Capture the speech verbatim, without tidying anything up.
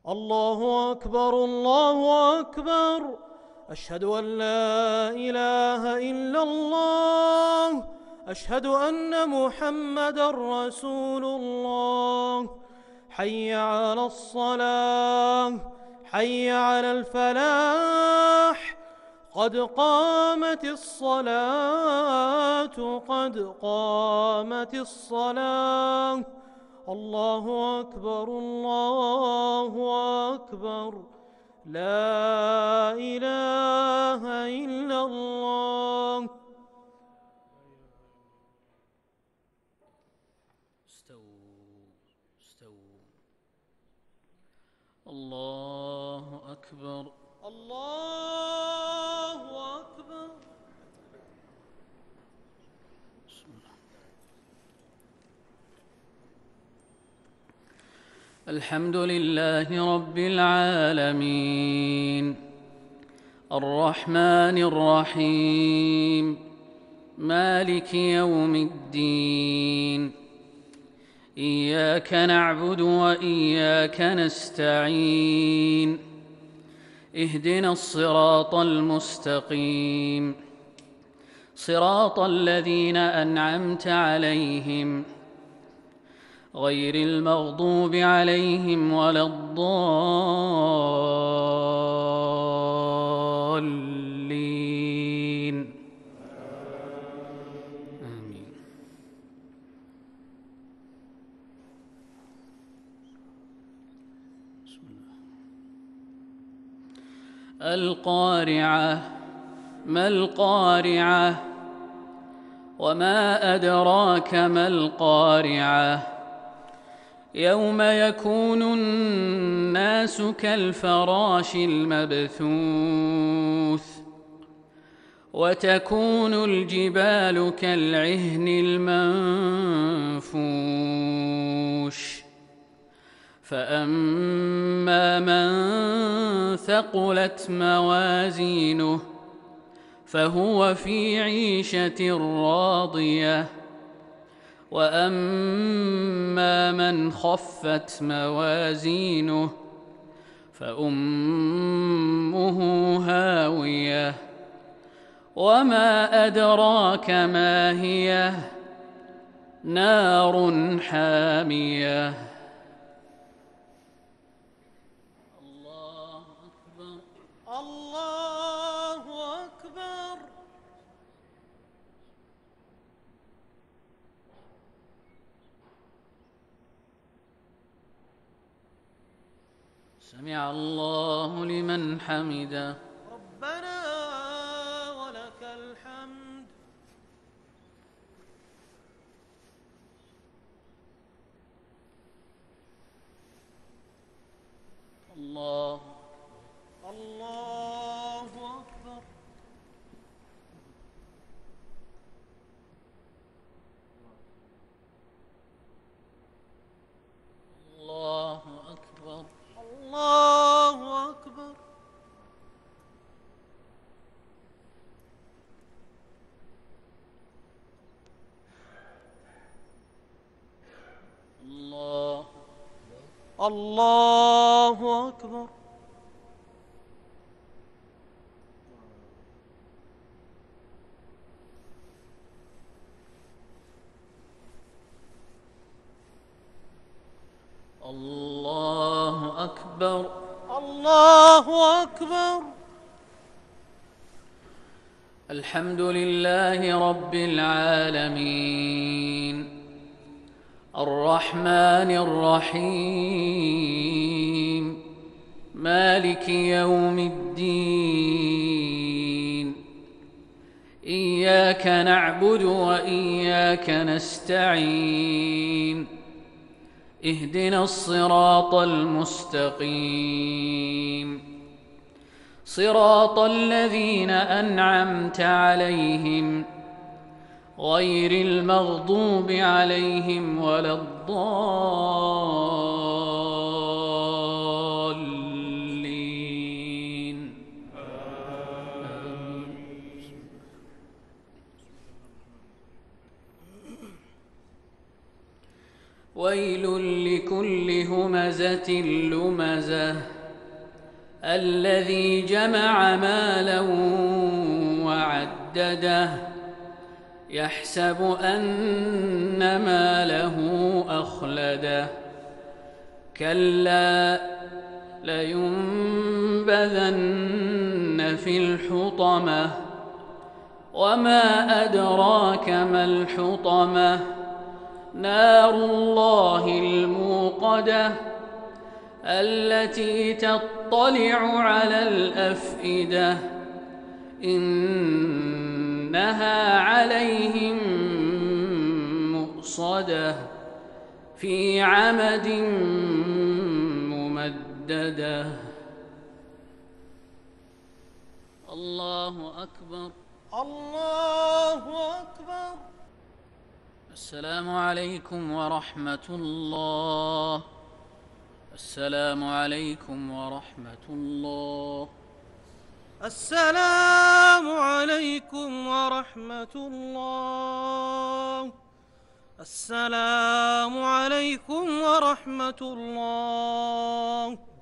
الله أكبر الله أكبر. أشهد أن لا إله إلا الله. أشهد أن محمدًا رسول الله. حي على الصلاة، حي على الفلاح، قد قامت الصلاة، قد قامت الصلاة. الله أكبر الله أكبر. لا إله إلا الله. استووا استووا. الله أكبر الله أكبر. بسم الله. الحمد لله رب العالمين، الرحمن الرحيم، مالك يوم الدين. إياك نعبد وإياك نستعين. اهدنا الصراط المستقيم، صراط الذين أنعمت عليهم غير المغضوب عليهم ولا الضالين. آمين. بسم الله. القارعة. ما القارعة؟ وما أدراك ما القارعة؟ يوم يكون الناس كالفراش المبثوث، وتكون الجبال كالعهن المنفوش. فأما من ثقلت موازينه فهو في عيشة راضية، وأما من خفت موازينه فأمه هاوية. وما أدراك ما هي؟ نار حامية. الله أكبر الله أكبر. سمع الله لمن حمده. ربنا ولك الحمد. الله الله أكبر. الله أكبر. الله أكبر. الله الله أكبر. الله أكبر. الله أكبر. الحمد لله رب العالمين، الرحمن الرحيم، مالك يوم الدين. إياك نعبد وإياك نستعين. اهدنا الصراط المستقيم، صراط الذين أنعمت عليهم غير المغضوب عليهم ولا الضالين. ويل لكل كل همزة لمزة الذي جمع مالا وعدده يحسب أن ماله أخلده كلا لينبذن في الحطمة وما أدراك ما الحطمة نار الله الموقدة التي تطلع على الأفئدة إنها عليهم مؤصدة في عمد ممددة. الله أكبر. الله أكبر. السلام عليكم ورحمة الله. السلام عليكم ورحمة الله. السلام عليكم ورحمة الله. السلام عليكم ورحمة الله.